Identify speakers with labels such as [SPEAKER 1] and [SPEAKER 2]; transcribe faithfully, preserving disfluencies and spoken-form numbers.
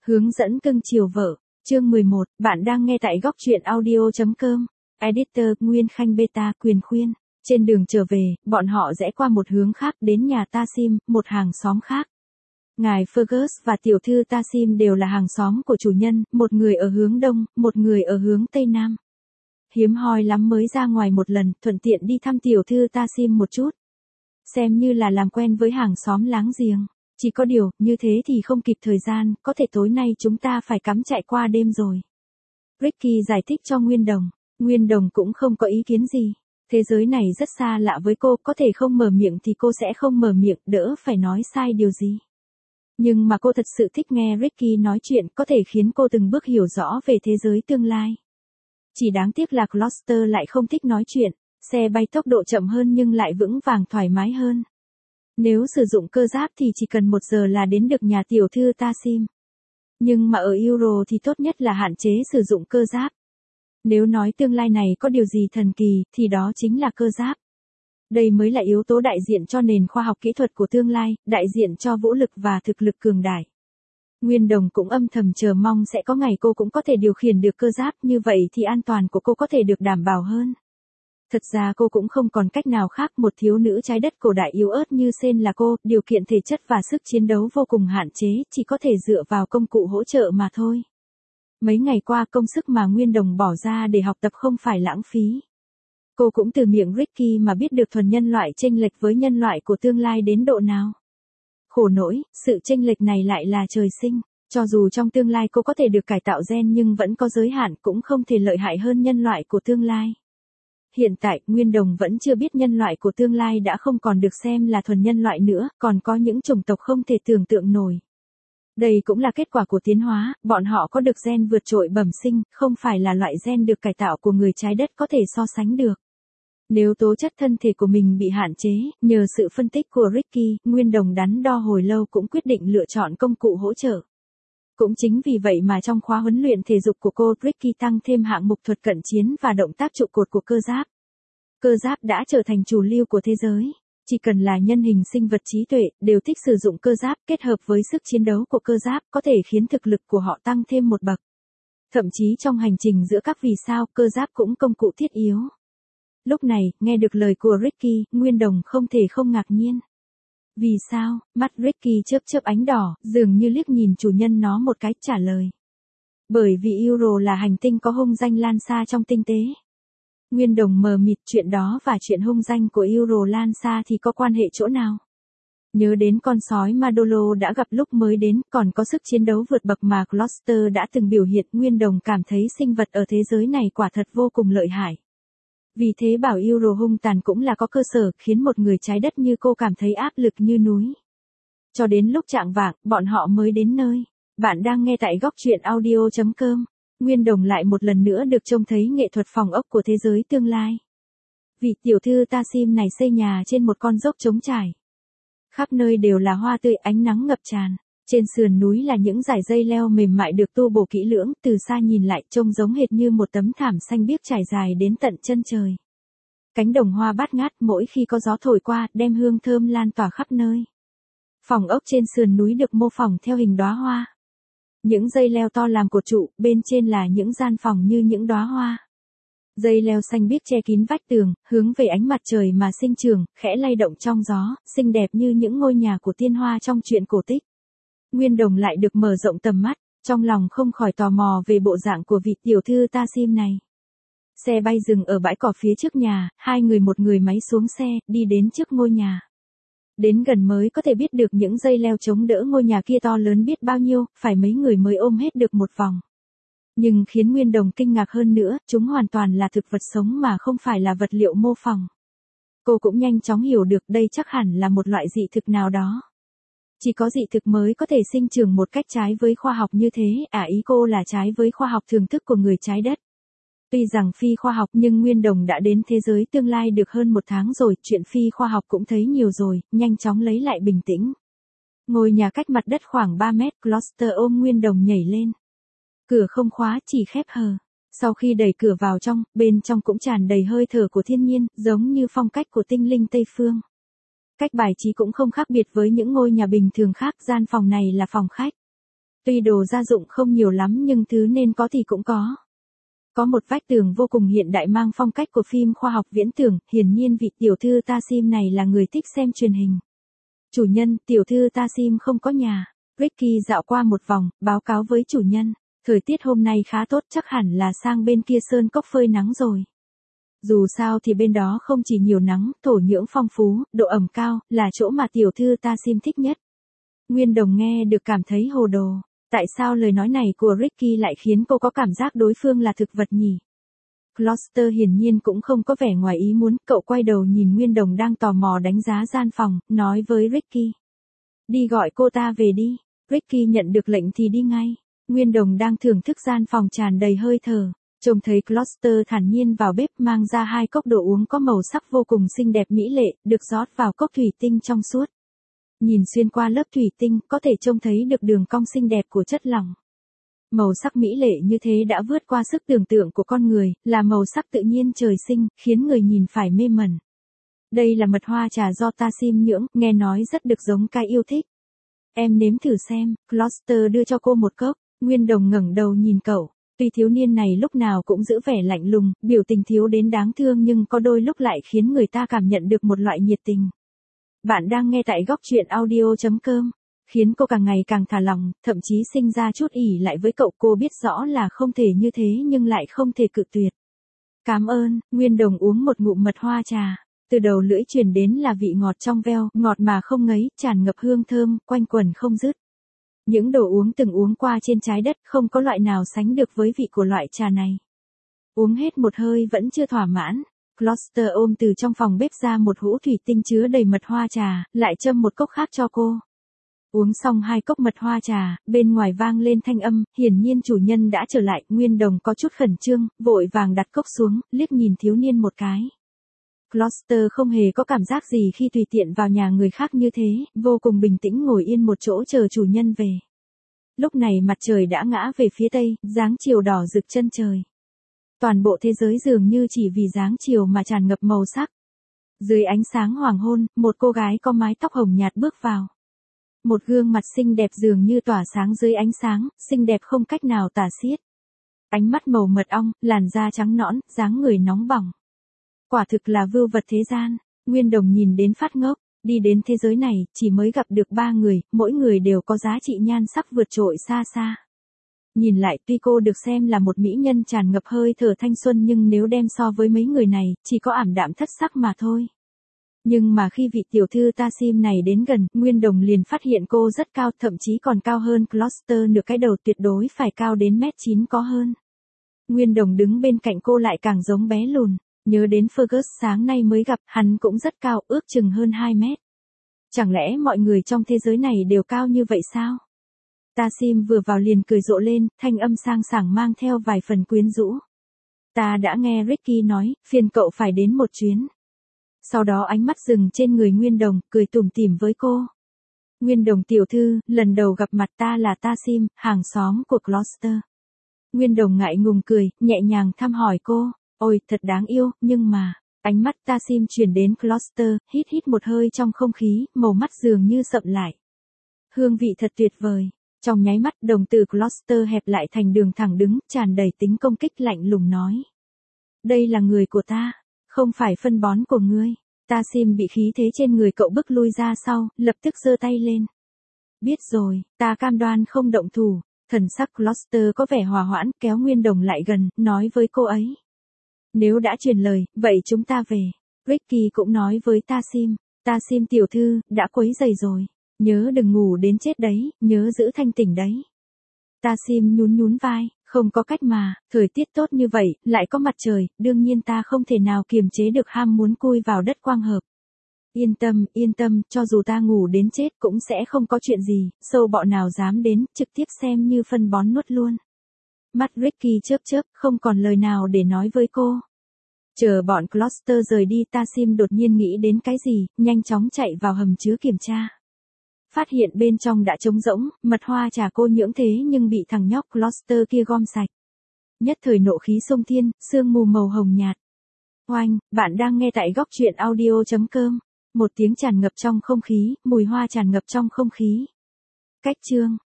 [SPEAKER 1] Hướng dẫn cưng chiều vợ. Chương mười một, bạn đang nghe tại góc truyện audio chấm com. Editor Nguyên Khanh Beta quyền khuyên. Trên đường trở về, bọn họ rẽ qua một hướng khác đến nhà Tasim, một hàng xóm khác. Ngài Fergus và tiểu thư Tasim đều là hàng xóm của chủ nhân, một người ở hướng đông, một người ở hướng tây nam. Hiếm hoi lắm mới ra ngoài một lần, thuận tiện đi thăm tiểu thư Tasim một chút. Xem như là làm quen với hàng xóm láng giềng. Chỉ có điều, như thế thì không kịp thời gian, có thể tối nay chúng ta phải cắm trại qua đêm rồi. Ricky giải thích cho Nguyên Đồng. Nguyên Đồng cũng không có ý kiến gì. Thế giới này rất xa lạ với cô, có thể không mở miệng thì cô sẽ không mở miệng, đỡ phải nói sai điều gì. Nhưng mà cô thật sự thích nghe Ricky nói chuyện, có thể khiến cô từng bước hiểu rõ về thế giới tương lai. Chỉ đáng tiếc là Gloucester lại không thích nói chuyện, xe bay tốc độ chậm hơn nhưng lại vững vàng thoải mái hơn. Nếu sử dụng cơ giáp thì chỉ cần một giờ là đến được nhà tiểu thư Tasim. Nhưng mà ở Euro thì tốt nhất là hạn chế sử dụng cơ giáp. Nếu nói tương lai này có điều gì thần kỳ, thì đó chính là cơ giáp. Đây mới là yếu tố đại diện cho nền khoa học kỹ thuật của tương lai, đại diện cho vũ lực và thực lực cường đại. Nguyên Đồng cũng âm thầm chờ mong sẽ có ngày cô cũng có thể điều khiển được cơ giáp, như vậy thì an toàn của cô có thể được đảm bảo hơn. Thật ra cô cũng không còn cách nào khác, một thiếu nữ trái đất cổ đại yếu ớt như Sen là cô, điều kiện thể chất và sức chiến đấu vô cùng hạn chế, chỉ có thể dựa vào công cụ hỗ trợ mà thôi. Mấy ngày qua công sức mà Nguyên Đồng bỏ ra để học tập không phải lãng phí. Cô cũng từ miệng Ricky mà biết được thuần nhân loại chênh lệch với nhân loại của tương lai đến độ nào. Khổ nỗi, sự chênh lệch này lại là trời sinh. Cho dù trong tương lai cô có thể được cải tạo gen nhưng vẫn có giới hạn, cũng không thể lợi hại hơn nhân loại của tương lai. Hiện tại, Nguyên Đồng vẫn chưa biết nhân loại của tương lai đã không còn được xem là thuần nhân loại nữa, còn có những chủng tộc không thể tưởng tượng nổi. Đây cũng là kết quả của tiến hóa, bọn họ có được gen vượt trội bẩm sinh, không phải là loại gen được cải tạo của người trái đất có thể so sánh được. Nếu tố chất thân thể của mình bị hạn chế, nhờ sự phân tích của Ricky, Nguyên Đồng đắn đo hồi lâu cũng quyết định lựa chọn công cụ hỗ trợ. Cũng chính vì vậy mà trong khóa huấn luyện thể dục của cô, Ricky tăng thêm hạng mục thuật cận chiến và động tác trụ cột của cơ giáp. Cơ giáp đã trở thành chủ lưu của thế giới. Chỉ cần là nhân hình sinh vật trí tuệ, đều thích sử dụng cơ giáp, kết hợp với sức chiến đấu của cơ giáp, có thể khiến thực lực của họ tăng thêm một bậc. Thậm chí trong hành trình giữa các vì sao, cơ giáp cũng công cụ thiết yếu. Lúc này, nghe được lời của Ricky, Nguyên Đồng không thể không ngạc nhiên. Vì sao? Mắt Ricky chớp chớp ánh đỏ, dường như liếc nhìn chủ nhân nó một cái, trả lời. Bởi vì Euro là hành tinh có hung danh lan xa trong tinh tế. Nguyên Đồng mờ mịt, chuyện đó và chuyện hung danh của Euro lan xa thì có quan hệ chỗ nào? Nhớ đến con sói Madolo đã gặp lúc mới đến, còn có sức chiến đấu vượt bậc mà Gloucester đã từng biểu hiện, Nguyên Đồng cảm thấy sinh vật ở thế giới này quả thật vô cùng lợi hại. Vì thế bảo Euro hung tàn cũng là có cơ sở, khiến một người trái đất như cô cảm thấy áp lực như núi. Cho đến lúc chạng vạng, bọn họ mới đến nơi. Bạn đang nghe tại góc truyện audio chấm com. Nguyên Đồng lại một lần nữa được trông thấy nghệ thuật phòng ốc của thế giới tương lai. Vị tiểu thư Tasim này xây nhà trên một con dốc trống trải. Khắp nơi đều là hoa tươi, ánh nắng ngập tràn. Trên sườn núi là những dải dây leo mềm mại được tu bổ kỹ lưỡng, từ xa nhìn lại trông giống hệt như một tấm thảm xanh biếc trải dài đến tận chân trời. Cánh đồng hoa bát ngát, mỗi khi có gió thổi qua, đem hương thơm lan tỏa khắp nơi. Phòng ốc trên sườn núi được mô phỏng theo hình đóa hoa. Những dây leo to làm cột trụ, bên trên là những gian phòng như những đóa hoa. Dây leo xanh biếc che kín vách tường, hướng về ánh mặt trời mà sinh trưởng, khẽ lay động trong gió, xinh đẹp như những ngôi nhà của tiên hoa trong truyện cổ tích. Nguyên Đồng lại được mở rộng tầm mắt, trong lòng không khỏi tò mò về bộ dạng của vị tiểu thư Tasim này. Xe bay dừng ở bãi cỏ phía trước nhà, hai người một người máy xuống xe, đi đến trước ngôi nhà. Đến gần mới có thể biết được những dây leo chống đỡ ngôi nhà kia to lớn biết bao nhiêu, phải mấy người mới ôm hết được một vòng. Nhưng khiến Nguyên Đồng kinh ngạc hơn nữa, chúng hoàn toàn là thực vật sống mà không phải là vật liệu mô phỏng. Cô cũng nhanh chóng hiểu được đây chắc hẳn là một loại dị thực nào đó. Chỉ có dị thực mới có thể sinh trưởng một cách trái với khoa học như thế, à ý cô là trái với khoa học thường thức của người trái đất. Tuy rằng phi khoa học nhưng Nguyên Đồng đã đến thế giới tương lai được hơn một tháng rồi, chuyện phi khoa học cũng thấy nhiều rồi, nhanh chóng lấy lại bình tĩnh. Ngôi nhà cách mặt đất khoảng ba mét, Gloucester ôm Nguyên Đồng nhảy lên. Cửa không khóa, chỉ khép hờ. Sau khi đẩy cửa vào trong, bên trong cũng tràn đầy hơi thở của thiên nhiên, giống như phong cách của tinh linh Tây Phương. Cách bài trí cũng không khác biệt với những ngôi nhà bình thường khác, gian phòng này là phòng khách. Tuy đồ gia dụng không nhiều lắm nhưng thứ nên có thì cũng có. Có một vách tường vô cùng hiện đại mang phong cách của phim khoa học viễn tưởng, hiển nhiên vị tiểu thư Tassim này là người thích xem truyền hình. Chủ nhân, tiểu thư Tassim không có nhà. Ricky dạo qua một vòng, báo cáo với chủ nhân. Thời tiết hôm nay khá tốt, chắc hẳn là sang bên kia sơn cốc phơi nắng rồi. Dù sao thì bên đó không chỉ nhiều nắng, thổ nhưỡng phong phú, độ ẩm cao, là chỗ mà tiểu thư Tassim thích nhất. Nguyên Đồng nghe được cảm thấy hồ đồ. Tại sao lời nói này của Ricky lại khiến cô có cảm giác đối phương là thực vật nhỉ? Gloucester hiển nhiên cũng không có vẻ ngoài ý muốn, cậu quay đầu nhìn Nguyên Đồng đang tò mò đánh giá gian phòng, nói với Ricky. Đi gọi cô ta về đi. Ricky nhận được lệnh thì đi ngay. Nguyên Đồng đang thưởng thức gian phòng tràn đầy hơi thở. Trông thấy Gloucester thản nhiên vào bếp mang ra hai cốc đồ uống có màu sắc vô cùng xinh đẹp mỹ lệ, được rót vào cốc thủy tinh trong suốt. Nhìn xuyên qua lớp thủy tinh, có thể trông thấy được đường cong xinh đẹp của chất lỏng. Màu sắc mỹ lệ như thế đã vượt qua sức tưởng tượng của con người, là màu sắc tự nhiên trời sinh, khiến người nhìn phải mê mẩn. Đây là mật hoa trà do Tassim nhưỡng, nghe nói rất được giống cái yêu thích. Em nếm thử xem, Gloucester đưa cho cô một cốc. Nguyên Đồng ngẩng đầu nhìn cậu. Tuy thiếu niên này lúc nào cũng giữ vẻ lạnh lùng, biểu tình thiếu đến đáng thương nhưng có đôi lúc lại khiến người ta cảm nhận được một loại nhiệt tình. Bạn đang nghe tại góc truyện audio chấm com. Khiến cô càng ngày càng thả lỏng, thậm chí sinh ra chút ỉ lại với cậu. Cô biết rõ là không thể như thế nhưng lại không thể cự tuyệt. Cảm ơn. Nguyên Đồng uống một ngụm mật hoa trà. Từ đầu lưỡi truyền đến là vị ngọt trong veo, ngọt mà không ngấy, tràn ngập hương thơm, quanh quẩn không dứt. Những đồ uống từng uống qua trên trái đất không có loại nào sánh được với vị của loại trà này. Uống hết một hơi vẫn chưa thỏa mãn. Gloucester ôm từ trong phòng bếp ra một hũ thủy tinh chứa đầy mật hoa trà, lại châm một cốc khác cho cô. Uống xong hai cốc mật hoa trà, bên ngoài vang lên thanh âm, hiển nhiên chủ nhân đã trở lại. Nguyên Đồng có chút khẩn trương, vội vàng đặt cốc xuống, liếc nhìn thiếu niên một cái. Gloucester không hề có cảm giác gì khi tùy tiện vào nhà người khác như thế, vô cùng bình tĩnh ngồi yên một chỗ chờ chủ nhân về. Lúc này mặt trời đã ngã về phía tây, dáng chiều đỏ rực chân trời. Toàn bộ thế giới dường như chỉ vì dáng chiều mà tràn ngập màu sắc. Dưới ánh sáng hoàng hôn, một cô gái có mái tóc hồng nhạt bước vào. Một gương mặt xinh đẹp dường như tỏa sáng dưới ánh sáng, xinh đẹp không cách nào tả xiết. Ánh mắt màu mật ong, làn da trắng nõn, dáng người nóng bỏng. Quả thực là vưu vật thế gian. Nguyên Đồng nhìn đến phát ngốc, đi đến thế giới này, chỉ mới gặp được ba người, mỗi người đều có giá trị nhan sắc vượt trội xa xa. Nhìn lại tuy cô được xem là một mỹ nhân tràn ngập hơi thở thanh xuân nhưng nếu đem so với mấy người này, chỉ có ảm đạm thất sắc mà thôi. Nhưng mà khi vị tiểu thư Tassim này đến gần, Nguyên Đồng liền phát hiện cô rất cao, thậm chí còn cao hơn Gloucester nửa cái đầu, tuyệt đối phải cao đến mét chín có hơn. Nguyên Đồng đứng bên cạnh cô lại càng giống bé lùn. Nhớ đến Fergus sáng nay mới gặp, hắn cũng rất cao, ước chừng hơn hai mét. Chẳng lẽ mọi người trong thế giới này đều cao như vậy sao? Tassim vừa vào liền cười rộ lên, thanh âm sang sảng mang theo vài phần quyến rũ. Ta đã nghe Ricky nói, phiền cậu phải đến một chuyến. Sau đó ánh mắt dừng trên người Nguyên Đồng, cười tủm tỉm với cô. Nguyên Đồng tiểu thư, lần đầu gặp mặt ta là Tassim, hàng xóm của Gloucester. Nguyên Đồng ngại ngùng cười, nhẹ nhàng thăm hỏi cô. Ôi, thật đáng yêu, nhưng mà, ánh mắt Tassim chuyển đến Gloucester, hít hít một hơi trong không khí, màu mắt dường như sậm lại. Hương vị thật tuyệt vời. Trong nháy mắt, đồng tử Gloucester hẹp lại thành đường thẳng đứng, tràn đầy tính công kích lạnh lùng nói. Đây là người của ta, không phải phân bón của ngươi. Tassim bị khí thế trên người cậu bức lui ra sau, lập tức giơ tay lên. Biết rồi, ta cam đoan không động thủ. Thần sắc Gloucester có vẻ hòa hoãn, kéo Nguyên Đồng lại gần, nói với cô ấy. Nếu đã truyền lời, vậy chúng ta về. Ricky cũng nói với Tassim. Tassim tiểu thư, đã quấy rầy rồi. Nhớ đừng ngủ đến chết đấy, nhớ giữ thanh tỉnh đấy. Tassim nhún nhún vai, không có cách mà, thời tiết tốt như vậy, lại có mặt trời, đương nhiên ta không thể nào kiềm chế được ham muốn chui vào đất quang hợp. Yên tâm, yên tâm, cho dù ta ngủ đến chết cũng sẽ không có chuyện gì, sâu bọ nào dám đến, trực tiếp xem như phân bón nuốt luôn. Mắt Ricky chớp chớp, không còn lời nào để nói với cô. Chờ bọn Gloucester rời đi, Tassim đột nhiên nghĩ đến cái gì, nhanh chóng chạy vào hầm chứa kiểm tra. Phát hiện bên trong đã trống rỗng, mật hoa trà cô nhưỡng thế nhưng bị thằng nhóc Gloucester kia gom sạch. Nhất thời nộ khí xông thiên, sương mù màu hồng nhạt. Oanh, bạn đang nghe tại góc truyện audio chấm com. Một tiếng tràn ngập trong không khí, mùi hoa tràn ngập trong không khí. Cách chương.